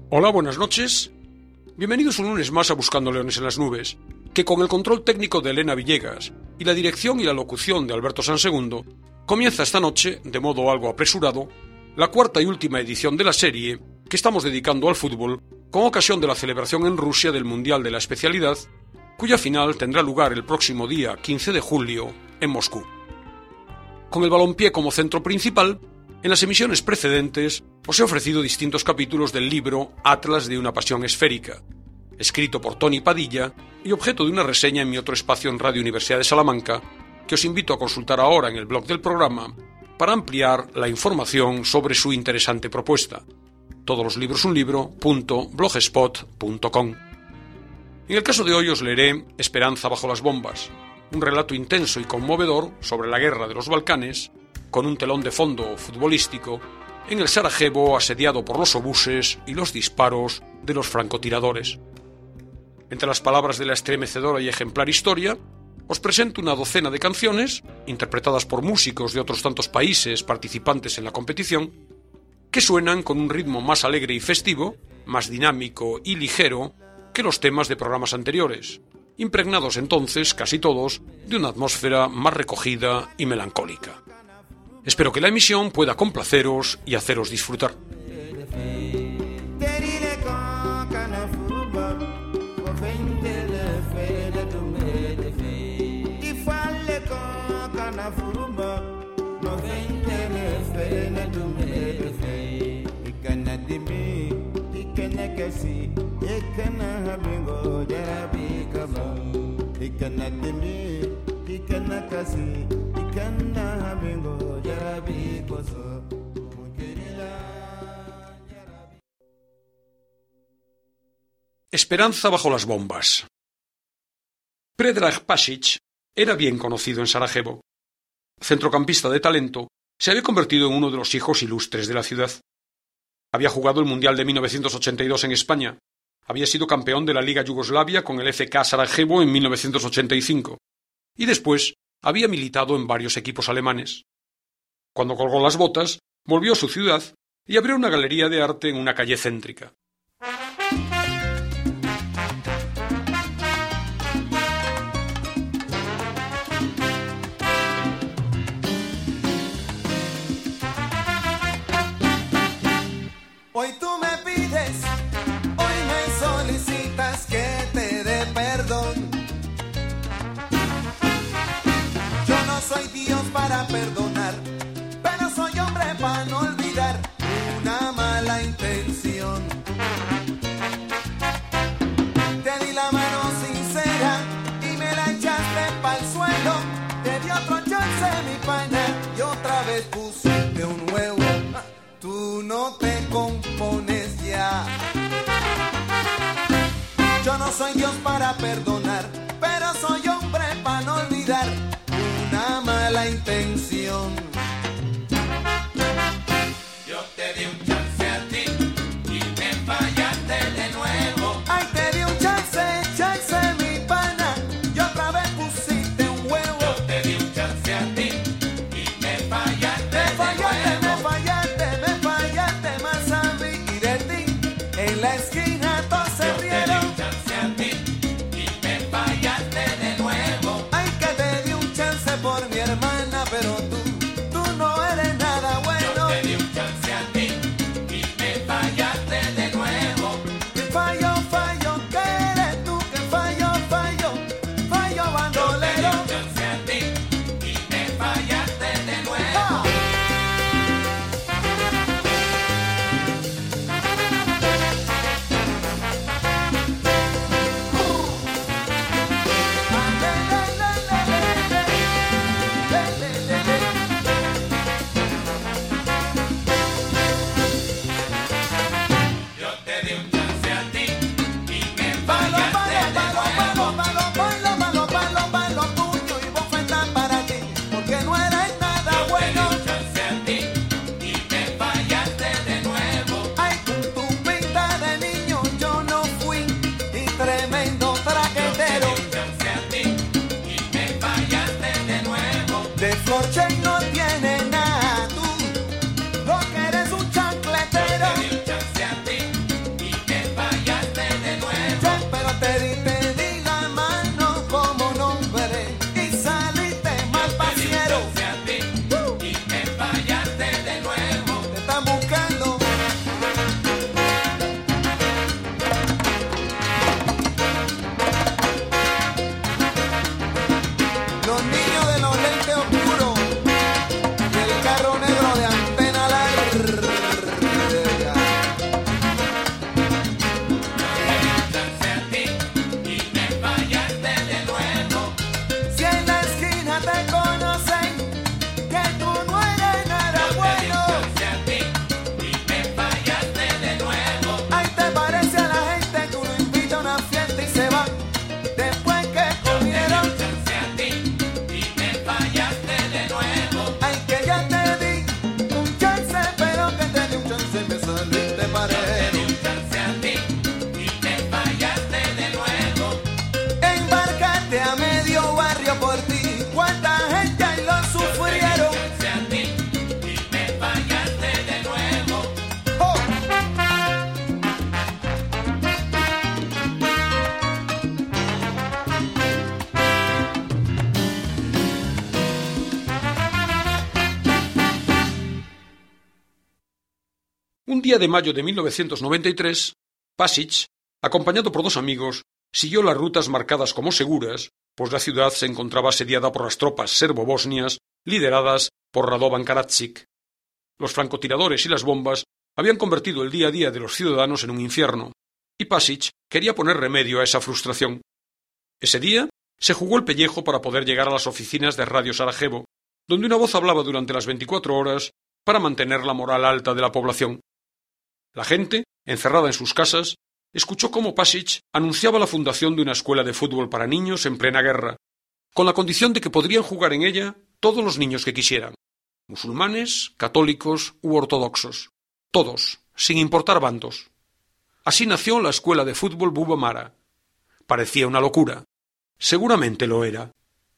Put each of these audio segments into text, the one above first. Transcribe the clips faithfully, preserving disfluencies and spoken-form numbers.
Hola, buenas noches. Bienvenidos un lunes más a Buscando Leones en las Nubes, que con el control técnico de Elena Villegas y la dirección y la locución de Alberto Sansegundo, comienza esta noche, de modo algo apresurado, la cuarta y última edición de la serie que estamos dedicando al fútbol con ocasión de la celebración en Rusia del Mundial de la especialidad, cuya final tendrá lugar el próximo día quince de julio en Moscú. Con el balompié como centro principal, en las emisiones precedentes os he ofrecido distintos capítulos del libro Atlas de una pasión esférica, escrito por Tony Padilla y objeto de una reseña en mi otro espacio en Radio Universidad de Salamanca, que os invito a consultar ahora en el blog del programa para ampliar la información sobre su interesante propuesta. Todos los libros un libro punto blogspot punto com. En el caso de hoy os leeré Esperanza bajo las bombas, un relato intenso y conmovedor sobre la guerra de los Balcanes, con un telón de fondo futbolístico en el Sarajevo asediado por los obuses y los disparos de los francotiradores. Entre las palabras de la estremecedora y ejemplar historia, os presento una docena de canciones, interpretadas por músicos de otros tantos países participantes en la competición, que suenan con un ritmo más alegre y festivo, más dinámico y ligero que los temas de programas anteriores, impregnados entonces, casi todos, de una atmósfera más recogida y melancólica. Espero que la emisión pueda complaceros y haceros disfrutar. Esperanza bajo las bombas. Predrag Pasic era bien conocido en Sarajevo. Centrocampista de talento, se había convertido en uno de los hijos ilustres de la ciudad. Había jugado el Mundial de mil novecientos ochenta y dos en España. Había sido campeón de la Liga Yugoslavia con el F K Sarajevo en mil novecientos ochenta y cinco. Y después había militado en varios equipos alemanes. Cuando colgó las botas, volvió a su ciudad y abrió una galería de arte en una calle céntrica. Hoy tú me pides, hoy me solicitas que te dé perdón. Yo no soy Dios para perdonar, pero soy hombre para no olvidar una mala intención. Te di la mano sincera y me la echaste pa'l suelo. Te di otro chance, mi pana, y otra vez pusiste un huevo. Tú no te compones ya. Yo no soy Dios para perdonar, pero soy hombre para no olvidar una mala intención. Yo te di un chance a ti y me fallaste de nuevo. Ay, te di un chance, chance, mi pana, y otra vez pusiste un huevo. Yo te di un chance a ti y me fallaste, me fallaste de nuevo. Me fallaste, me fallaste más a mí y de ti. En la esquina todos se rieron. Yo te di un chance a ti y me día de mayo de mil novecientos noventa y tres, Pasic, acompañado por dos amigos, siguió las rutas marcadas como seguras, pues la ciudad se encontraba asediada por las tropas serbo-bosnias lideradas por Radovan Karadzic. Los francotiradores y las bombas habían convertido el día a día de los ciudadanos en un infierno, y Pasic quería poner remedio a esa frustración. Ese día se jugó el pellejo para poder llegar a las oficinas de Radio Sarajevo, donde una voz hablaba durante las veinticuatro horas para mantener la moral alta de la población. La gente, encerrada en sus casas, escuchó cómo Pasic anunciaba la fundación de una escuela de fútbol para niños en plena guerra, con la condición de que podrían jugar en ella todos los niños que quisieran, musulmanes, católicos u ortodoxos, todos, sin importar bandos. Así nació la escuela de fútbol Buba Mara. Parecía una locura. Seguramente lo era.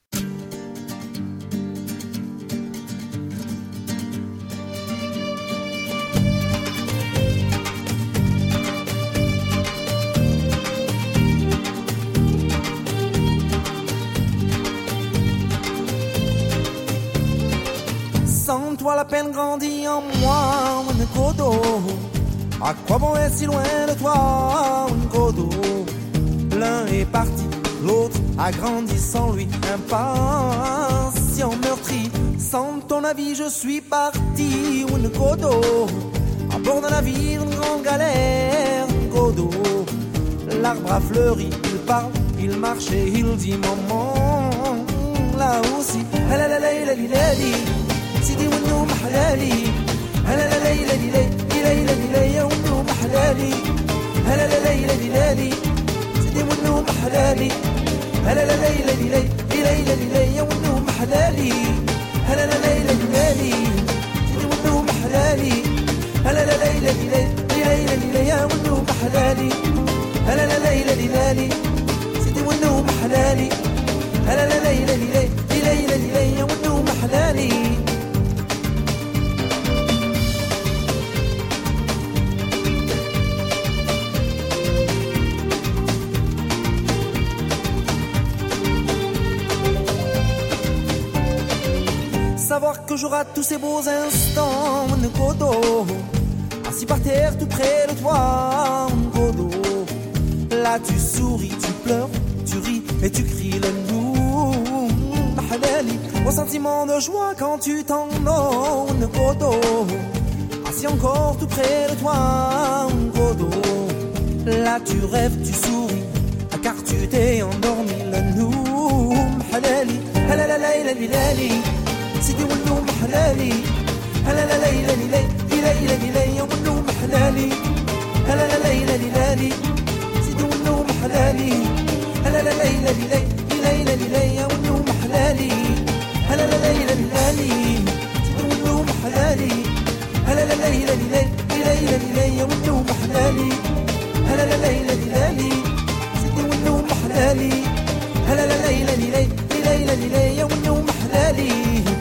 Sans toi la peine grandit en moi, Nkodo. À quoi bon être si loin de toi, Nkodo? L'un est parti, l'autre a grandi sans lui, impatient, meurtri. Sans ton avis je suis parti, Nkodo. À bord d'un navire, une grande galère, Nkodo. L'arbre a fleuri, il parle, il marche et il dit maman. Là aussi, la la la la la la سيدي والنوم حلالي هلا لا ليلى ليلى ليلى ليلى يا والنوم حلالي هلا لا ليلى ليلى سيدي والنوم حلالي هلا لا ليلى ليلى ليلى ليلى يا والنوم حلالي هلا لا ليلى ليلى سيدي والنوم حلالي هلا لا ليلى ليلى ليلى ليلى يا والنوم حلالي هلا لا ليلى ليلى سيدي والنوم حلالي هلا لا ليلى ليلى ليلى ليلى يا والنوم حلالي. Savoir que j'aurai tous ces beaux instants, Nkodo, assis par terre tout près de toi, Nkodo. Là tu souris, tu pleures, tu ris et tu cries le nous, Mahalali. Au sentiment de joie quand tu t'en vas, Nkodo, assis encore tout près de toi, Nkodo. Là tu rêves, tu souris, car tu t'es endormi le nous, Mahalali. Halalalali. سيدي والنوم حلالي هلا لا ليلى ليلى ليلى ليلى يا والنوم حلالي هلا لا ليلى ليلى سيدي والنوم حلالي هلا لا ليلى ليلى ليلى ليلى يا والنوم حلالي هلا لا ليلى ليلى سيدي والنوم حلالي هلا لا ليلى ليلى ليلى ليلى يا والنوم حلالي هلا لا ليلى ليلى سيدي والنوم حلالي هلا لا ليلى ليلى ليلى ليلى يا والنوم حلالي.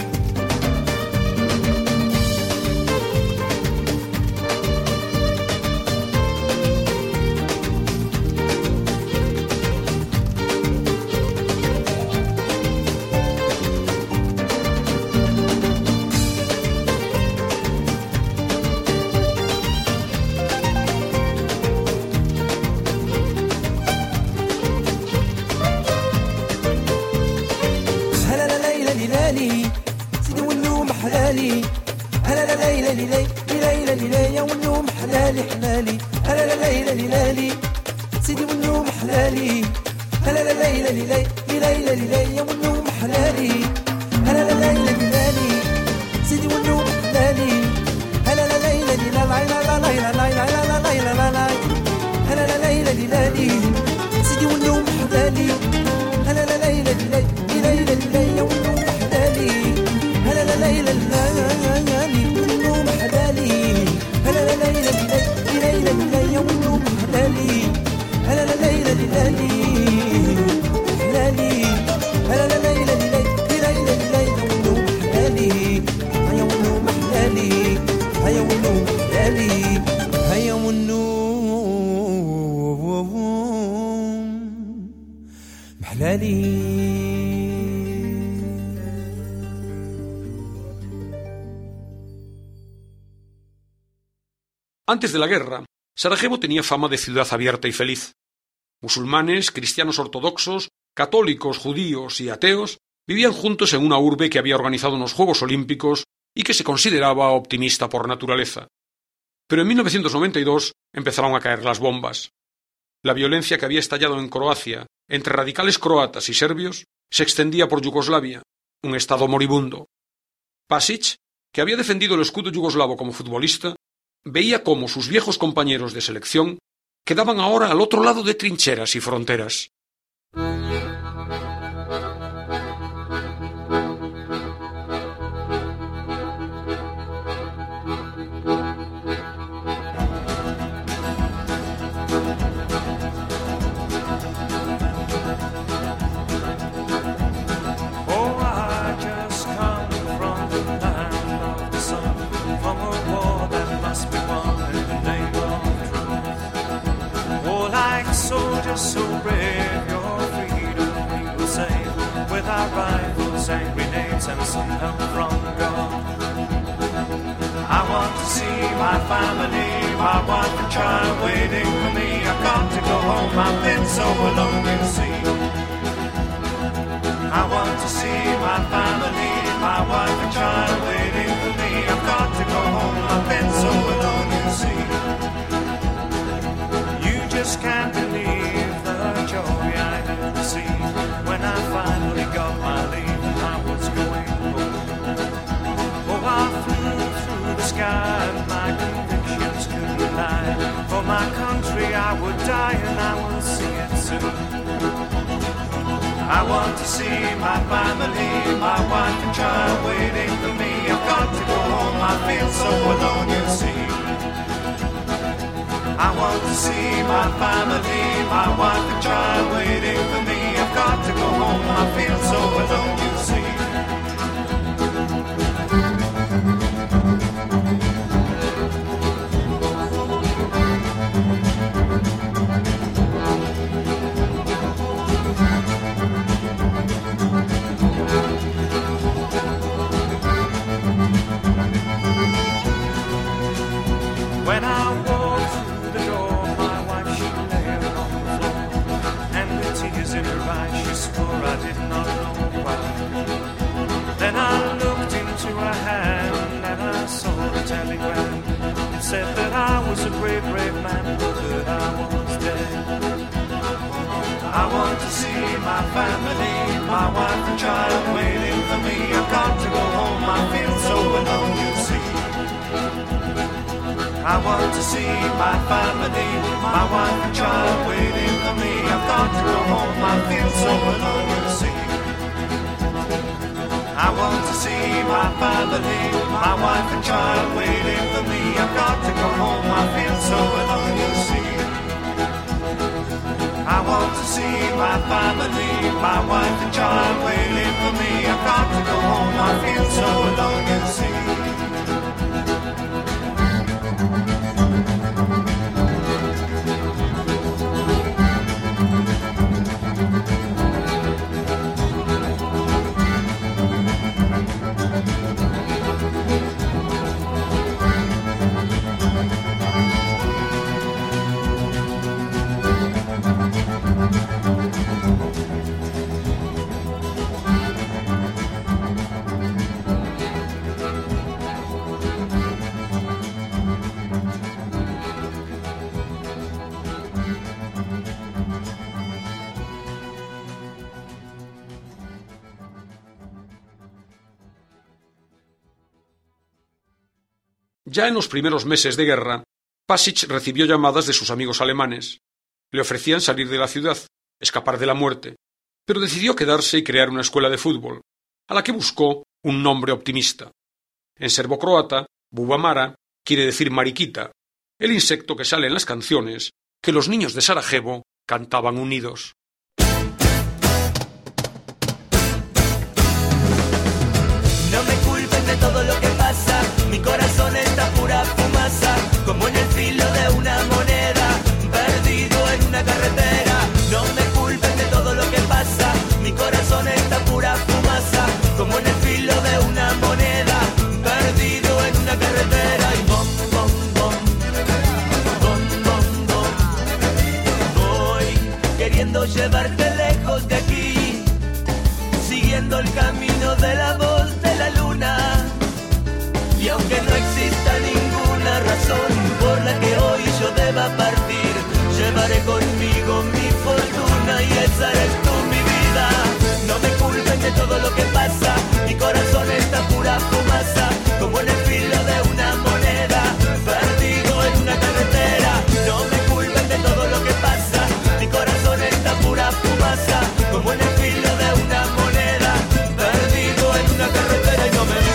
سيدي والنوم حلالي هلا لا ليلى ليلى ليلى ليلى يا والنوم حلالي حلالي هلا لا ليلى ليلى سيدي والنوم حلالي هلا لا ليلى ليلى ليلى ليلى يا والنوم حلالي هلا لا ليلى ليلى سيدي والنوم حلالي هلا لا ليلى ليلى لا لا لا لا لا لا لا لا هلا لا ليلى ليلى سيدي والنوم حلالي هلا لا ليلى ليلى ليلى ليلى يا والنوم حلالي هلا لا ليلى ليلى والنوم حلالي هلا لا ليلى ليلى ليلى يا والنوم حلالي هلا لا ليلى ليلى حلالي هلا لا ليلى ليلى ليلى يا والنوم حلالي هيا والنوم حلالي هيا والنوم حلالي هيا والنوم حلالي. Antes de la guerra, Sarajevo tenía fama de ciudad abierta y feliz. Musulmanes, cristianos ortodoxos, católicos, judíos y ateos vivían juntos en una urbe que había organizado unos Juegos Olímpicos y que se consideraba optimista por naturaleza. Pero en mil novecientos noventa y dos empezaron a caer las bombas. La violencia que había estallado en Croacia entre radicales croatas y serbios se extendía por Yugoslavia, un estado moribundo. Pasic, que había defendido el escudo yugoslavo como futbolista, veía cómo sus viejos compañeros de selección quedaban ahora al otro lado de trincheras y fronteras. So brave, your freedom we will save, with our rifles and grenades and some help from God. I want to see my family, my wife and child waiting for me. I've got to go home, I've been so alone, you see. I want to see my family, my wife and child waiting for me. I've got to go home, I've been so alone, you see. You just can't believe joy I didn't see when I finally got my leave and I was going home. Oh, I flew through the sky and my convictions couldn't lie. For my country I would die and I will see it soon. I want to see my family, my wife and child waiting for me. I've got to go home, I feel so alone, you see. I want to see my family, my wife and child waiting for me. I've got to go home, I feel so alone, you see. When I walk through the door, my wife, she lay on the floor, and with tears in her eyes, she swore I did not know why. Then I looked into her hand, and I saw the telegram. It said that I was a brave, brave man, but that I was dead. I want to see my family, my wife and child waiting for me. I've got to go home, I feel so alone, you see. I want to see my family, my wife and child waiting for me. I've got to go home, I feel so alone, you see. I want to see my family, my wife and child waiting for me. I've got to go home, I feel so alone, you see. I want to see my family, my wife and child waiting for me. I've got to go home, I feel so alone, you see. Ya en los primeros meses de guerra, Pasic recibió llamadas de sus amigos alemanes. Le ofrecían salir de la ciudad, escapar de la muerte, pero decidió quedarse y crear una escuela de fútbol, a la que buscó un nombre optimista. En serbocroata, Bubamara quiere decir mariquita, el insecto que sale en las canciones que los niños de Sarajevo cantaban unidos. No me culpen de todo lo que pasa, mi corazón está pura fumaza, como en el filo de una moneda, perdido en una carretera. No me culpen de todo lo que pasa, mi corazón está pura fumaza, como en el filo de una moneda, perdido en una carretera. Y bom, bom, bom, queriendo llevarte lejos de aquí, siguiendo el camino de la voz de la luna. Y aunque no exista ninguna razón por la que hoy yo deba partir, llevaré conmigo mi fortuna y esa eres tú, mi vida. No me culpen de todo lo que pasa, mi corazón está pura fumaza, como en el filo de una moneda, perdido en una carretera. No me culpen de todo lo que pasa, mi corazón está pura fumaza, como en el filo de una moneda, perdido en una carretera. Y no me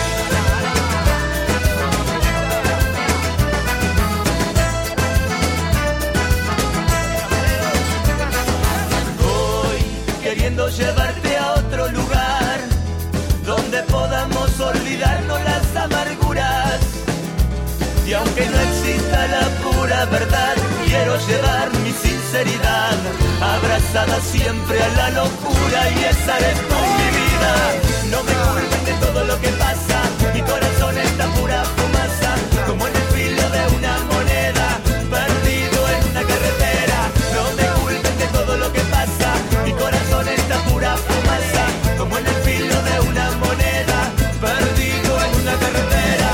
queriendo llevarte a otro lugar donde podamos olvidarnos las amarguras. Y aunque no exista la pura verdad, quiero llevar mi sinceridad abrazada siempre a la locura. Y esa eres tú, mi vida. No me culpen de todo lo que pasa, mi corazón está pura fumaza, como en el filo de una moneda, perdido en una carretera. No me culpen de todo lo que pasa, mi corazón está pura fumaza, como en el filo de una moneda, perdido en una carretera.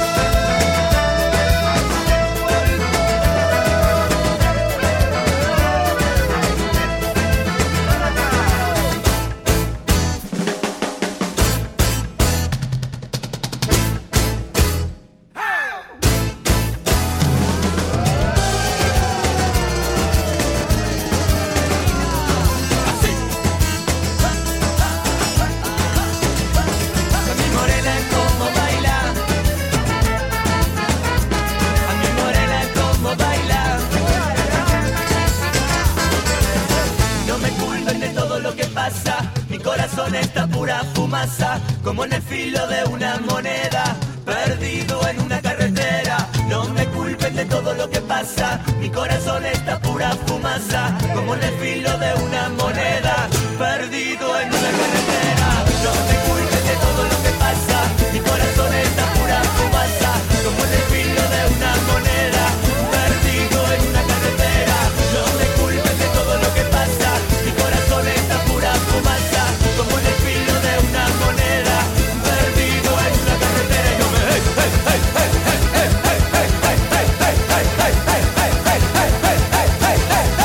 Mi corazón está pura fumaza, como en el filo de una moneda, perdido en una carretera. No me culpen de todo lo que pasa, mi corazón está pura fumaza, como en el filo de una moneda, perdido en una carretera. No me culpen de todo lo que pasa, mi corazón está pura fumaza, como en el filo de una moneda, perdido en una carretera. No me culpen de todo lo que pasa, mi corazón está pura fumaza, como en el filo de una moneda, perdido en una carretera. Y no me hey, hey, hey, hey, hey, hey, hey, hey, hey, hey, hey, hey, hey, hey, hey, hey, hey, hey, hey,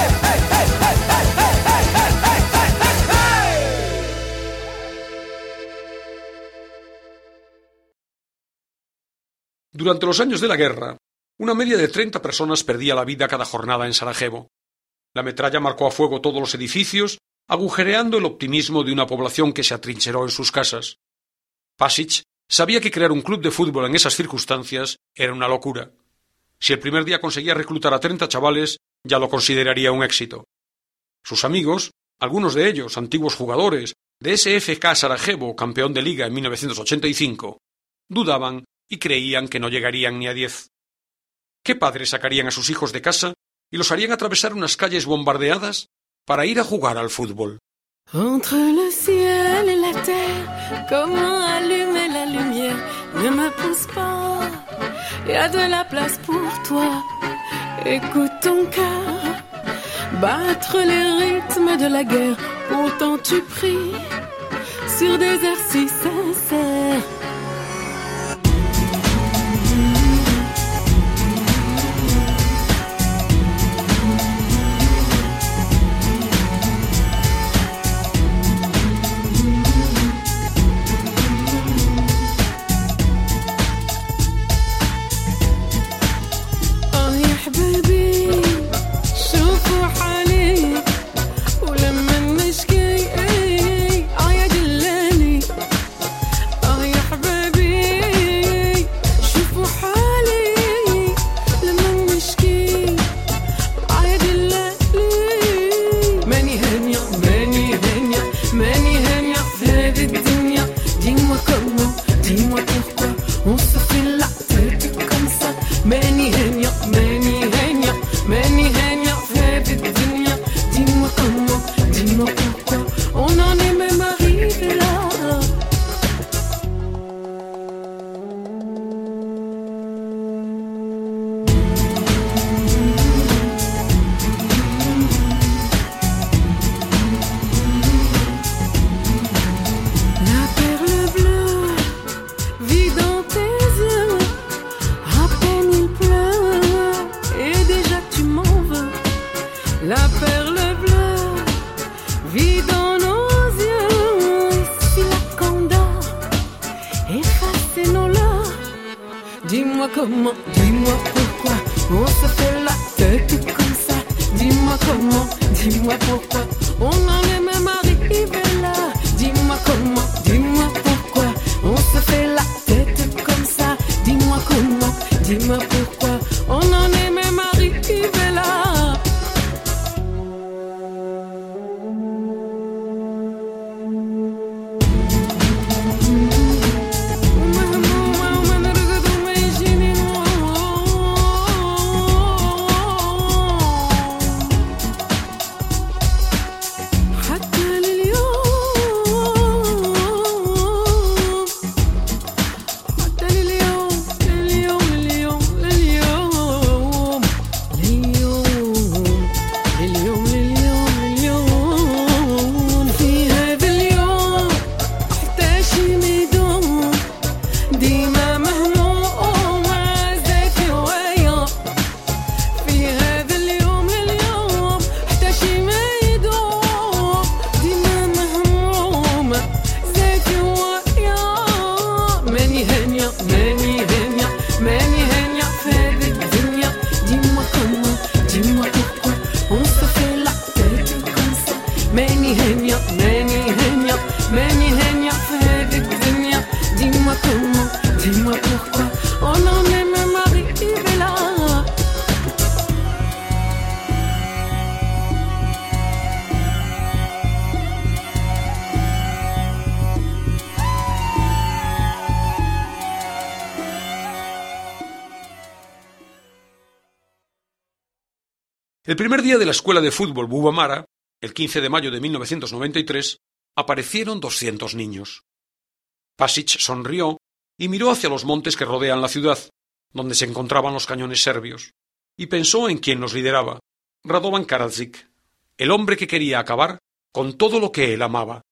Durante los años de la guerra, una media de treinta personas perdía la vida cada jornada en Sarajevo. La metralla marcó a fuego todos los edificios, agujereando el optimismo de una población que se atrincheró en sus casas. Pasic sabía que crear un club de fútbol en esas circunstancias era una locura. Si el primer día conseguía reclutar a treinta chavales, ya lo consideraría un éxito. Sus amigos, algunos de ellos antiguos jugadores de S F K Sarajevo, campeón de liga en mil novecientos ochenta y cinco, dudaban y creían que no llegarían ni a diez. ¿Qué padres sacarían a sus hijos de casa y los harían atravesar unas calles bombardeadas para ir a jugar al fútbol? Entre le ciel et la terre, comment allumer la lumière? Ne me pousse pas, y a de la place pour toi. Écoute ton cœur battre les rythmes de la guerre. Pourtant tu pries sur des airs si sincères. comment, dis-moi pourquoi on se fait la tête comme ça. Dis-moi comment, dis-moi pourquoi on en est même arrivé là. Dis-moi comment, dis-moi pourquoi on se fait la tête comme ça. Dis-moi comment, dis-moi pourquoi on en est même arrivé là. El primer día de la escuela de fútbol Bubamara, el quince de mayo de mil novecientos noventa y tres, aparecieron doscientos niños. Pasic sonrió y miró hacia los montes que rodean la ciudad, donde se encontraban los cañones serbios, y pensó en quien los lideraba, Radovan Karadzic, el hombre que quería acabar con todo lo que él amaba.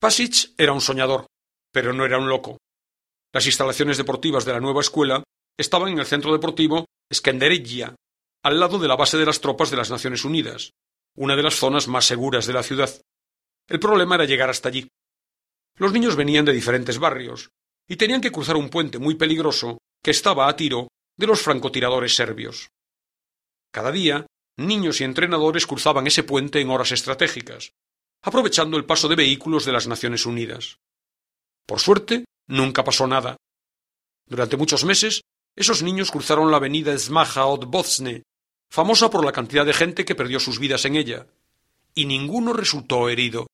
Pasic era un soñador, pero no era un loco. Las instalaciones deportivas de la nueva escuela estaban en el centro deportivo Skendereggia, al lado de la base de las tropas de las Naciones Unidas, una de las zonas más seguras de la ciudad. El problema era llegar hasta allí. Los niños venían de diferentes barrios y tenían que cruzar un puente muy peligroso que estaba a tiro de los francotiradores serbios. Cada día, niños y entrenadores cruzaban ese puente en horas estratégicas, aprovechando el paso de vehículos de las Naciones Unidas. Por suerte, nunca pasó nada. Durante muchos meses, esos niños cruzaron la avenida Smaja od Bosne, famosa por la cantidad de gente que perdió sus vidas en ella, y ninguno resultó herido.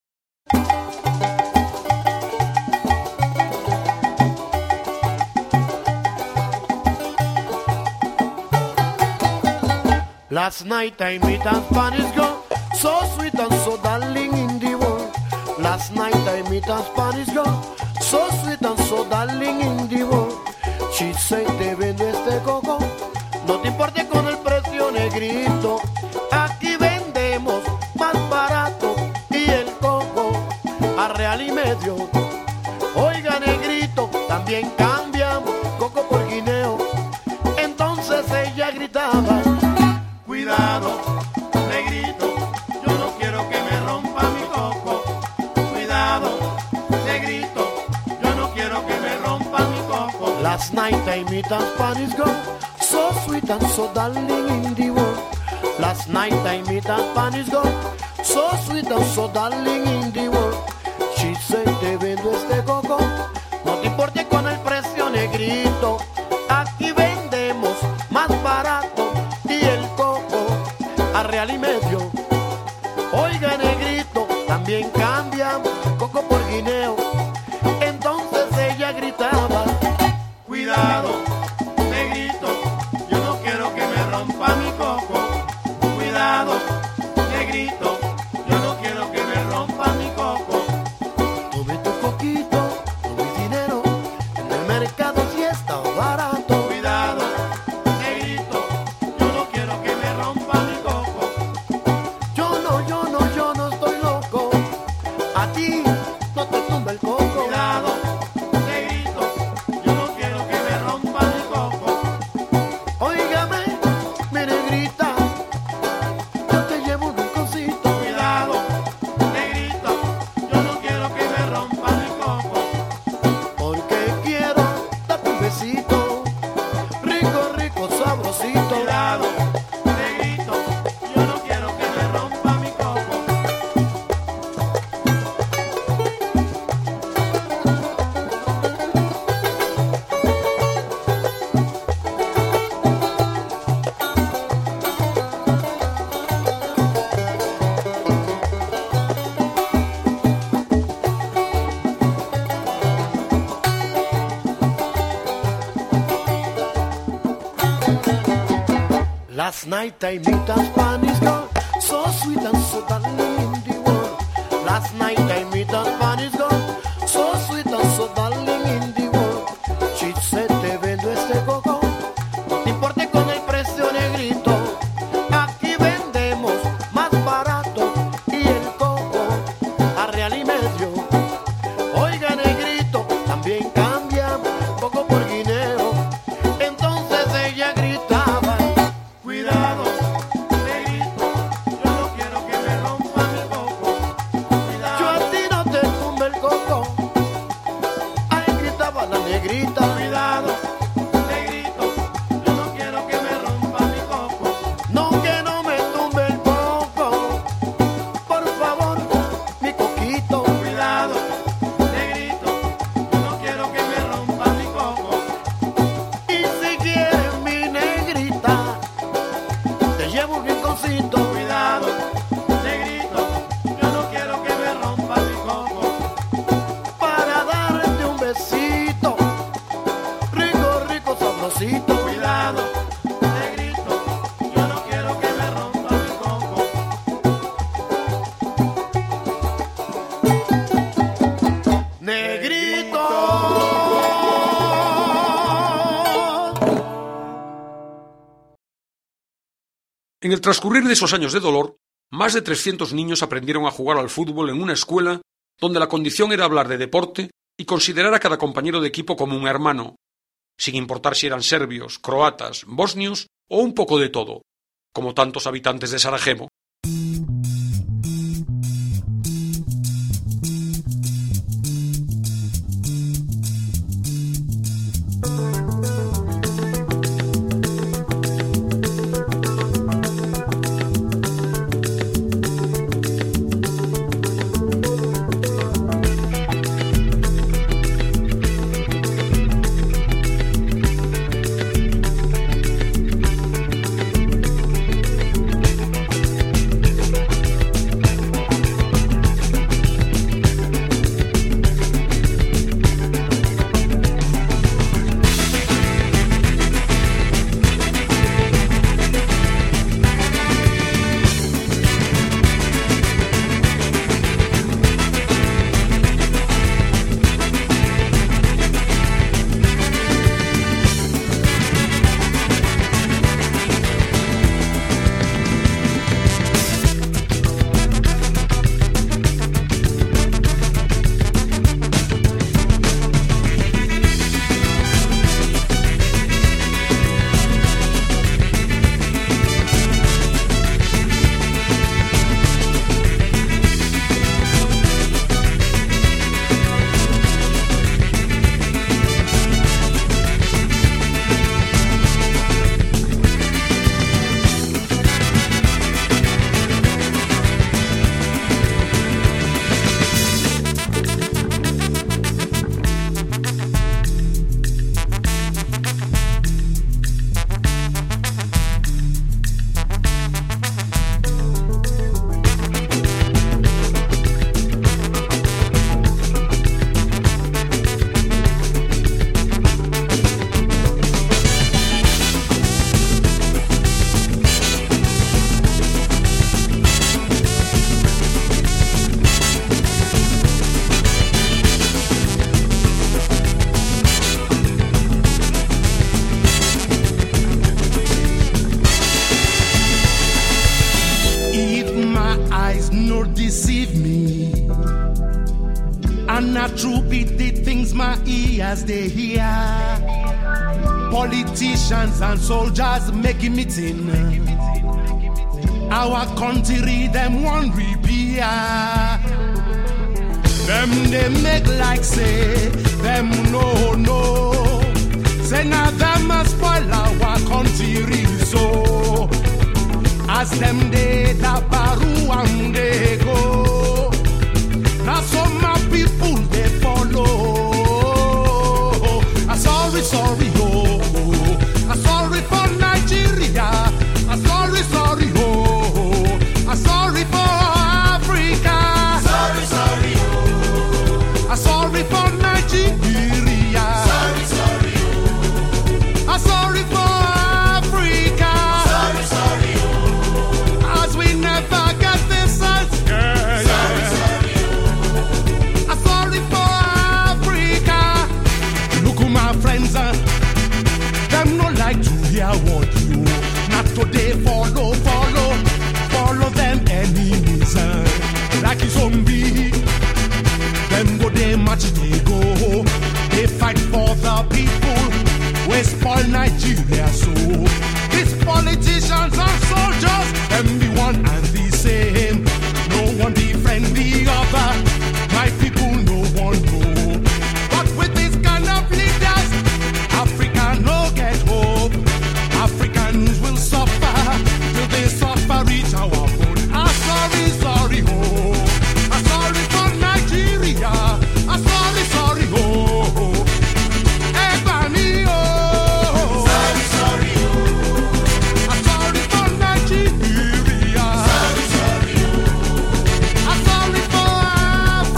Last night I met a Spanish girl, so sweet and so darling in the world. Last night I met a Spanish girl, so sweet and so darling in the world. She said, te vendo este coco, no te importe con el precio, negrito. Aquí vendemos más barato y el coco a real y medio. Oiga, negrito, también cambiamos coco por guineo. Entonces ella gritaba, cuidado, negrito, yo no quiero que me rompa mi coco. Cuidado, negrito, yo no quiero que me rompa mi coco. Last night I met a Spanish girl, so sweet and so darling in the world. Last night I met a Spanish girl, so sweet and so darling in the world. She said, te vendo este coco, no te importe con el precio, negrito. Aquí vendemos más barato y el coco a real y medio. Oiga, negrito, también cambia coco por guineo. Entonces ella gritaba, cuidado, negrito, yo no quiero que me rompa mi coco. Cuidado, negrito, yo no quiero que me rompa mi coco. Tome tu coquito, tome dinero, en el mercado sí está barato. Cuidado, negrito, yo no quiero que me rompa mi coco. Yo no, yo no, yo no estoy loco. A ti no te tumba el coco. Cuidado, negrito, yo no quiero que me rompa mi coco. Óigame, mi negrita, yo te llevo un rinconcito. Cuidado, negrito, yo no quiero que me rompa mi coco. Porque quiero darte un besito, rico, rico, sabrosito. Cuidado, negrito, yo no quiero que me rompa mi coco. Last night I met a Spanish girl, so sweet and so darling in the world. Last night I met a Spanish girl, so sweet and so darling in the world. She said, te vendo este coco, no te importe con el precio, negrito. Aquí vendemos más barato y el coco a real y medio. Oiga, negrito, también cambia coco por guineo. Entonces ella gritaba, cuidado, negrito, yo no quiero que me rompa mi coco. Cuidado, yo a ti no te tumbe el coco. Ahí gritaba la negrita. Cuidado, negrito, yo no quiero que me rompa mi coco. No, que no me tumbe el coco. Por favor, mi coquito. Cuidado, negrito, yo no quiero que me rompa mi coco. Y si quieres, mi negrita, te llevo un rinconcito. Cuidado, negrito, yo no quiero que me rompa mi coco. Para darte un besito, rico, rico, sabrosito. Cuidado, negrito, yo no quiero que me rompa mi coco. Negrito. En el transcurrir de esos años de dolor, más de trescientos niños aprendieron a jugar al fútbol en una escuela donde la condición era hablar de deporte y considerar a cada compañero de equipo como un hermano, sin importar si eran serbios, croatas, bosnios o un poco de todo, como tantos habitantes de Sarajevo. As they hear politicians and soldiers making meeting, our country them one repair. Them they make like say them no no. Say now them must spoil our country so. As them they da baru and they go. Now some my people they follow. Sorry, sorry, oh, oh. I'm sorry for Nigeria. I'm sorry, sorry, oh, oh. I'm sorry for Africa. Sorry, sorry, oh. I'm sorry for Nigeria. Sorry, sorry, oh. I'm sorry for Africa. Sorry, sorry, oh. As we never get this sense. Yeah, sorry, yeah. Sorry, oh. I'm sorry for Africa. Look at my friends, uh, them no like to hear what you not today follow, follow, follow them enemies, uh, like a zombie. Them go they march, they go, they fight for the people, we spoil Nigeria so. These politicians and soldiers, them the one and the same, no one defend the other, my people no one know. But with this kind of leaders, Africa no get hope. Africans will suffer till they suffer reach our bone. I'm sorry, sorry, oh. I'm sorry for Nigeria. I'm sorry, sorry, oh. Ebani, oh. Sorry, sorry, oh. I'm sorry for Nigeria. Sorry, sorry, oh. I'm sorry for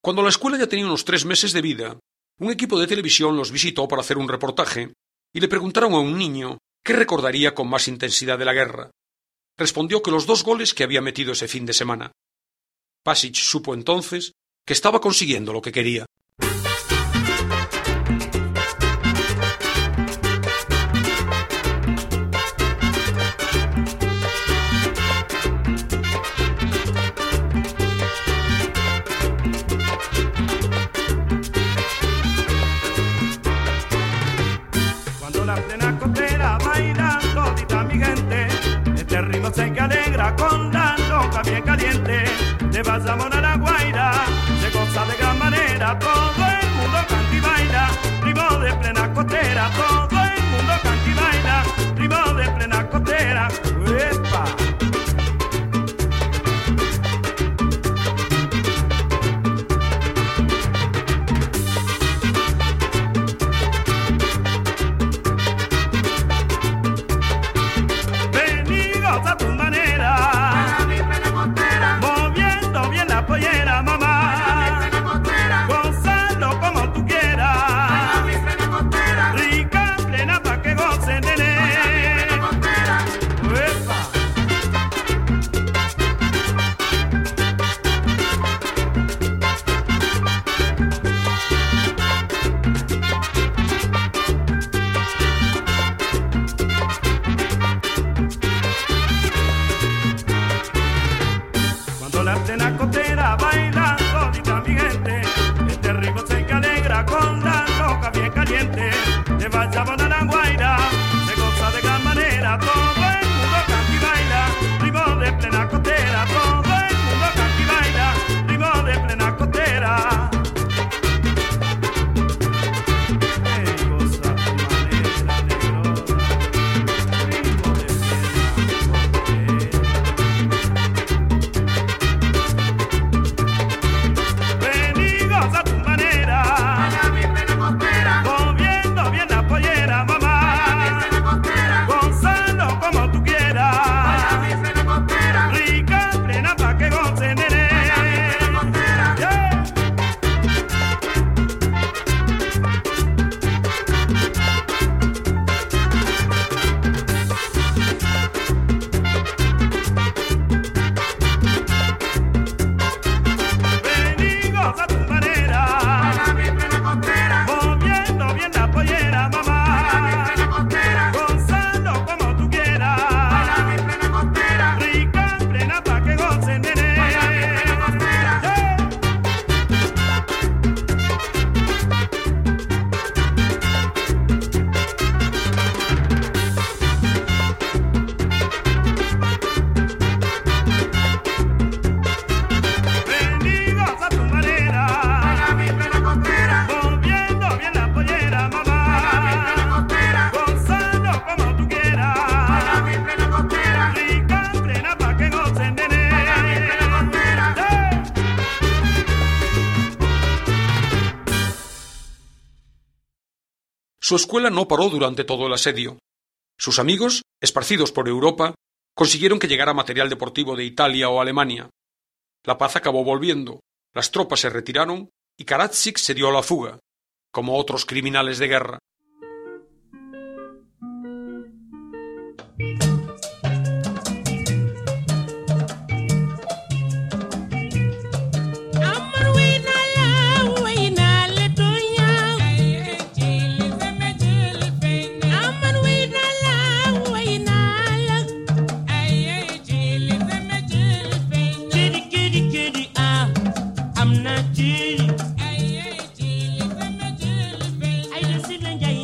Cuando la escuela ya tenía unos tres meses de vida, un equipo de televisión los visitó para hacer un reportaje y le preguntaron a un niño qué recordaría con más intensidad de la guerra. Respondió que los dos goles que había metido ese fin de semana. Pasic supo entonces que estaba consiguiendo lo que quería. La plena costera bailando, dita mi gente, este ritmo se que alegra con la loca bien caliente. De Bayamón a La Guaira, se goza de gran manera, todo el mundo canta y baila, ritmo de plena costera, todo el mundo canta y baila, ritmo de plena costera, ¡epa! Su escuela no paró durante todo el asedio. Sus amigos, esparcidos por Europa, consiguieron que llegara material deportivo de Italia o Alemania. La paz acabó volviendo, las tropas se retiraron y Karadzic se dio a la fuga, como otros criminales de guerra. I just sit and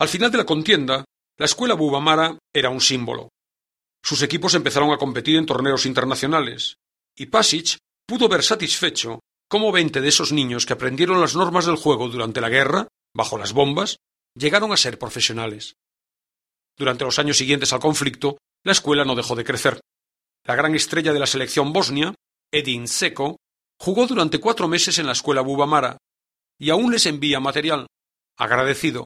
Al final de la contienda, la escuela Bubamara era un símbolo. Sus equipos empezaron a competir en torneos internacionales, y Pasic pudo ver satisfecho cómo veinte de esos niños que aprendieron las normas del juego durante la guerra, bajo las bombas, llegaron a ser profesionales. Durante los años siguientes al conflicto, la escuela no dejó de crecer. La gran estrella de la selección bosnia, Edin Dzeko, jugó durante cuatro meses en la escuela Bubamara, y aún les envía material, agradecido.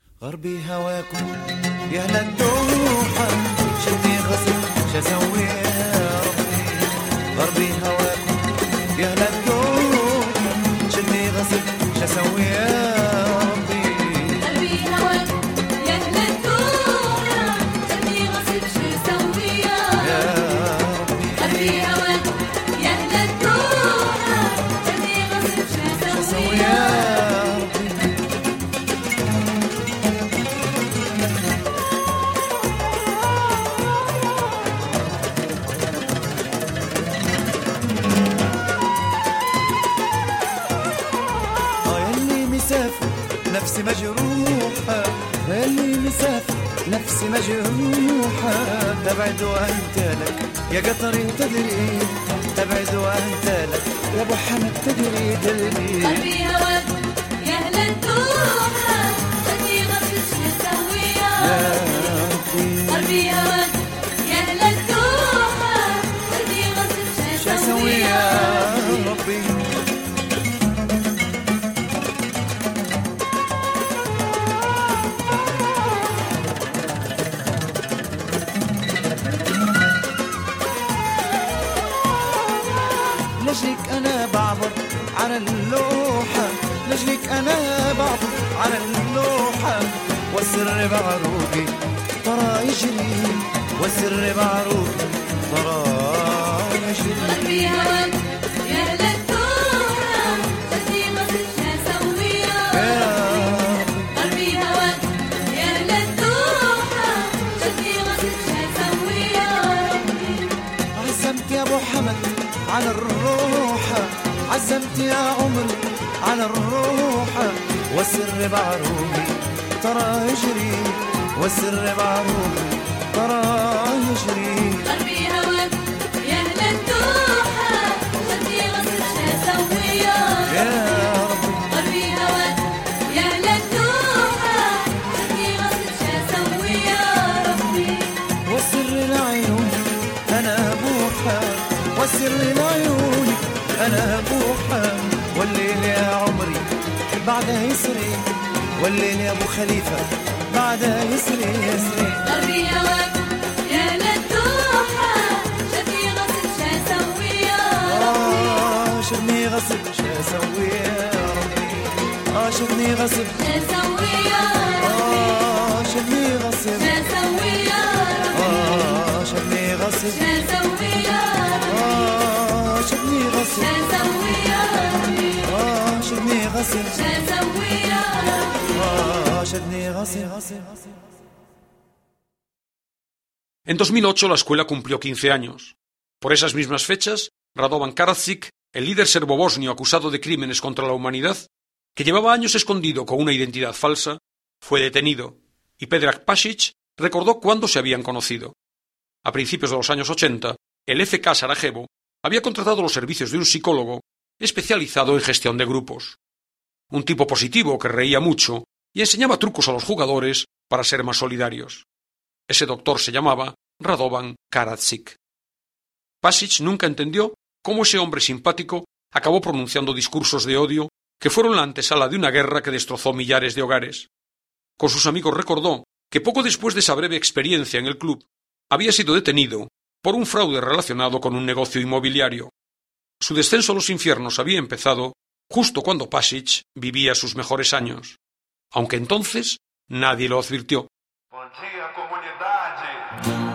نفسي مجروحة اللي مسافر نفسي مجروحة تبعد وانت لك يا قطري تدري تبعد وانت لك يا ابو حمد تدري دلي قلبي هواك يا اهل الدوحة بدي غصب شو اسويها قلبي هواك يا اهل الدوحة بدي غصب شو اسويها ربي لجلك أنا بعبر على اللوحة لجلك أنا بعبر على اللوحة والسر بعروقي ترى يجري والسر بعروقي ترى يجري قلبي هواك يا أهل الدوحة بدي غصب شو أسويها قلبي هواك يا أهل الدوحة بدي غصب شو أسويها عزمت يا أبو حمد على الروحة عزمت يا عمري على الروحة والسر بعروقي ترى يجري والسر بعروقي ترى يجري قلبي هواك يا أهل الدوحة بدي غصب شو أسويها يا ربي قلبي هواك يا أهل الدوحة بدي غصب شو أسويها ربي والسر لعيوني أنا بوحة والسر لعيوني أنا بوحة والليل يا عمري بعدها يسري والليل يا أبو خليفة بعدها يسري يسري قلبي هواك يا أهل الدوحة شدني غصب شو أسويها آه شدني غصب شو أسويها ربي آه شدني غصب شو أسويها آه شدني غصب شو أسويها آه شدني غصب شو أسويها آه شدني غصب شو أسويها آه شدني غصب شو أسويها آه شدني غصب. En dos mil ocho la escuela cumplió quince años. Por esas mismas fechas, Radovan Karadzic, el líder serbo-bosnio acusado de crímenes contra la humanidad, que llevaba años escondido con una identidad falsa, fue detenido, y Predrag Pasic recordó cuándo se habían conocido. A principios de los años ochenta, el F K Sarajevo había contratado los servicios de un psicólogo especializado en gestión de grupos. Un tipo positivo que reía mucho y enseñaba trucos a los jugadores para ser más solidarios. Ese doctor se llamaba Radovan Karadzic. Pasic nunca entendió cómo ese hombre simpático acabó pronunciando discursos de odio que fueron la antesala de una guerra que destrozó millares de hogares. Con sus amigos recordó que poco después de esa breve experiencia en el club había sido detenido por un fraude relacionado con un negocio inmobiliario. Su descenso a los infiernos había empezado justo cuando Pasic vivía sus mejores años, aunque entonces nadie lo advirtió. Bom dia, comunidade!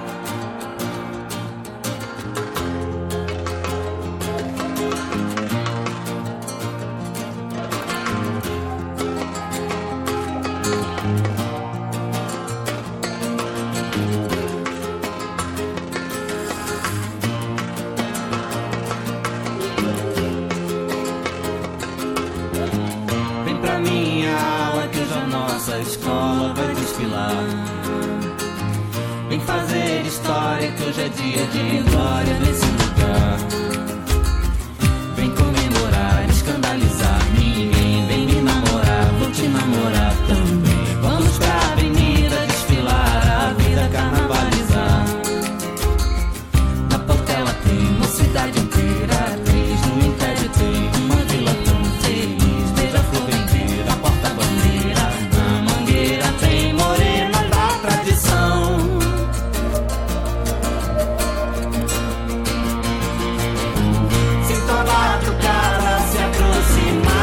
Vem pra minha aula que hoje a nossa escola vai desfilar. Vem fazer história que hoje é dia de glória nesse lugar. Vem comemorar, escandalizar. Ninguém vem me namorar, vou te namorar também. Vamos pra avenida desfilar, a vida carnavalizar. Na Portela tem uma cidade inteira atriz, no Império tem uma vila tão feliz. Beija-flor vendeira, a porta-bandeira. Na Mangueira tem morena da tradição. Sinto a madrugada se aproximar.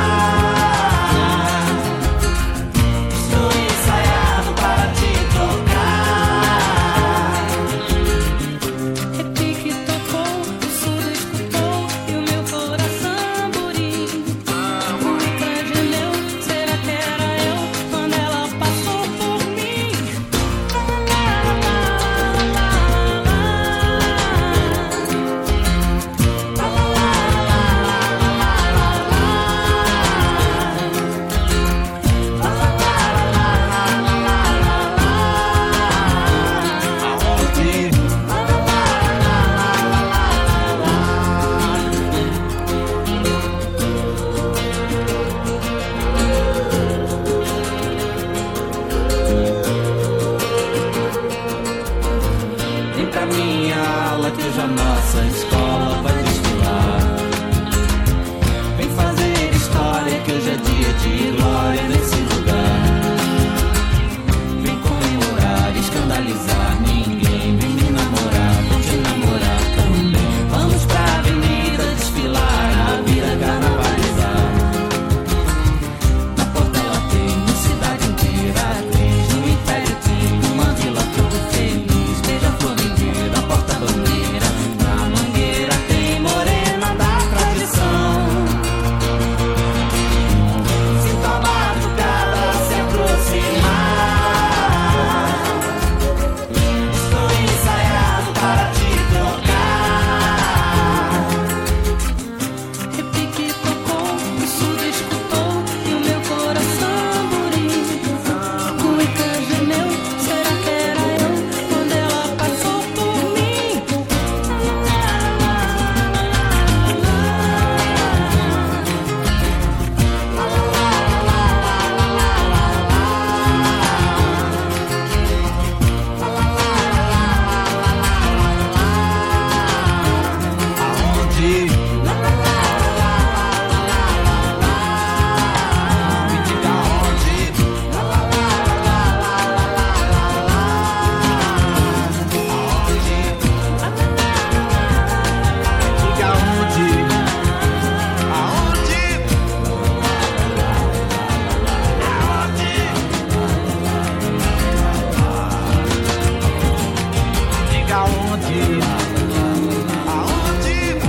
Estou ensaiado para te tocar. Repique tocou, o surdo escutou e o meu coração buriu. Muita gemeu, será que era eu quando ela passou por mim? Vem pra minha aula que hoje a nossa escola vai desfilar. Vem fazer história que hoje é dia de glória nesse lugar. Vem comemorar, escandalizar. Ninguém vem me namorar, vou te namorar também. Vamos pra avenida desfilar, a vida carnavalizar. Na Portela tem uma cidade inteira atriz, no Império tem uma vila toda feliz. Beija-flor vendeira, a porta-bandeira. Na Mangueira tem morena da tradição. Sinto a madrugada se aproximar. Estou ensaiado para te tocar. Repique tocou, o surdo escutou e o meu coração buriu. Cuica gemeu, será que era eu quando ela passou por mim? Aonde? Me diga aonde? Aonde? Diga aonde? Aonde? Aonde? Diga aonde? Aonde?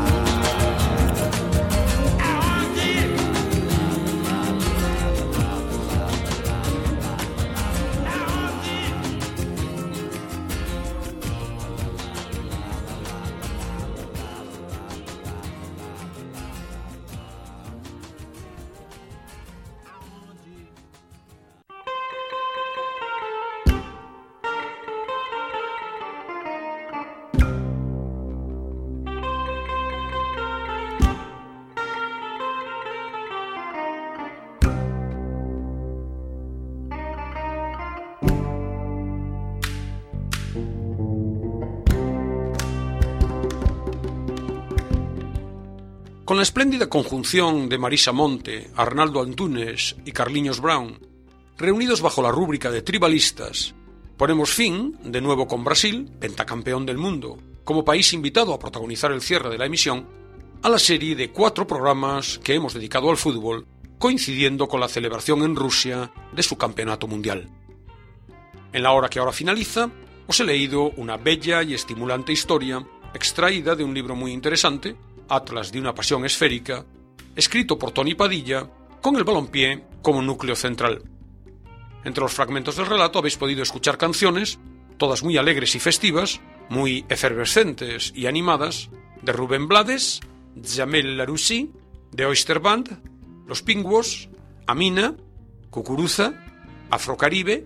Con la espléndida conjunción de Marisa Monte, Arnaldo Antunes y Carliños Brown, reunidos bajo la rúbrica de Tribalistas, ponemos fin, de nuevo con Brasil, pentacampeón del mundo, como país invitado a protagonizar el cierre de la emisión, a la serie de cuatro programas que hemos dedicado al fútbol, coincidiendo con la celebración en Rusia de su campeonato mundial. En la hora que ahora finaliza, os he leído una bella y estimulante historia extraída de un libro muy interesante, Atlas de una pasión esférica, escrito por Tony Padilla, con el balompié como núcleo central. Entre los fragmentos del relato habéis podido escuchar canciones, todas muy alegres y festivas, muy efervescentes y animadas, de Rubén Blades, Jamel Laroussi, The Oyster Band, Los Pingüos, Amina, Cucuruza, Afrocaribe,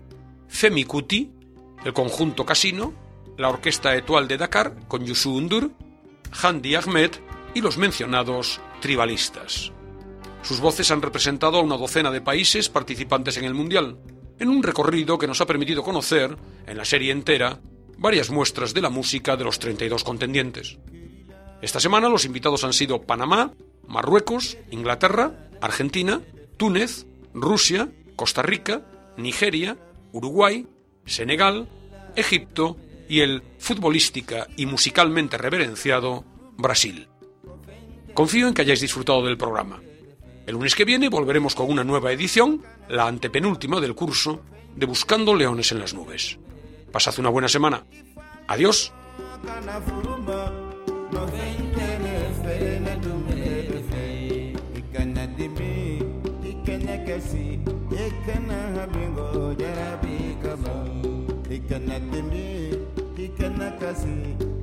Femi Kuti, el conjunto Casino, la Orquesta Étoile de Dakar con Youssou N'Dour, Handi Ahmed y los mencionados tribalistas. Sus voces han representado a una docena de países participantes en el Mundial, en un recorrido que nos ha permitido conocer, en la serie entera, varias muestras de la música de los treinta y dos contendientes. Esta semana los invitados han sido Panamá, Marruecos, Inglaterra, Argentina, Túnez, Rusia, Costa Rica, Nigeria, Uruguay, Senegal, Egipto y el futbolística y musicalmente reverenciado Brasil. Confío en que hayáis disfrutado del programa. El lunes que viene volveremos con una nueva edición, la antepenúltima del curso de Buscando Leones en las Nubes. Pasad una buena semana. Adiós. Ikana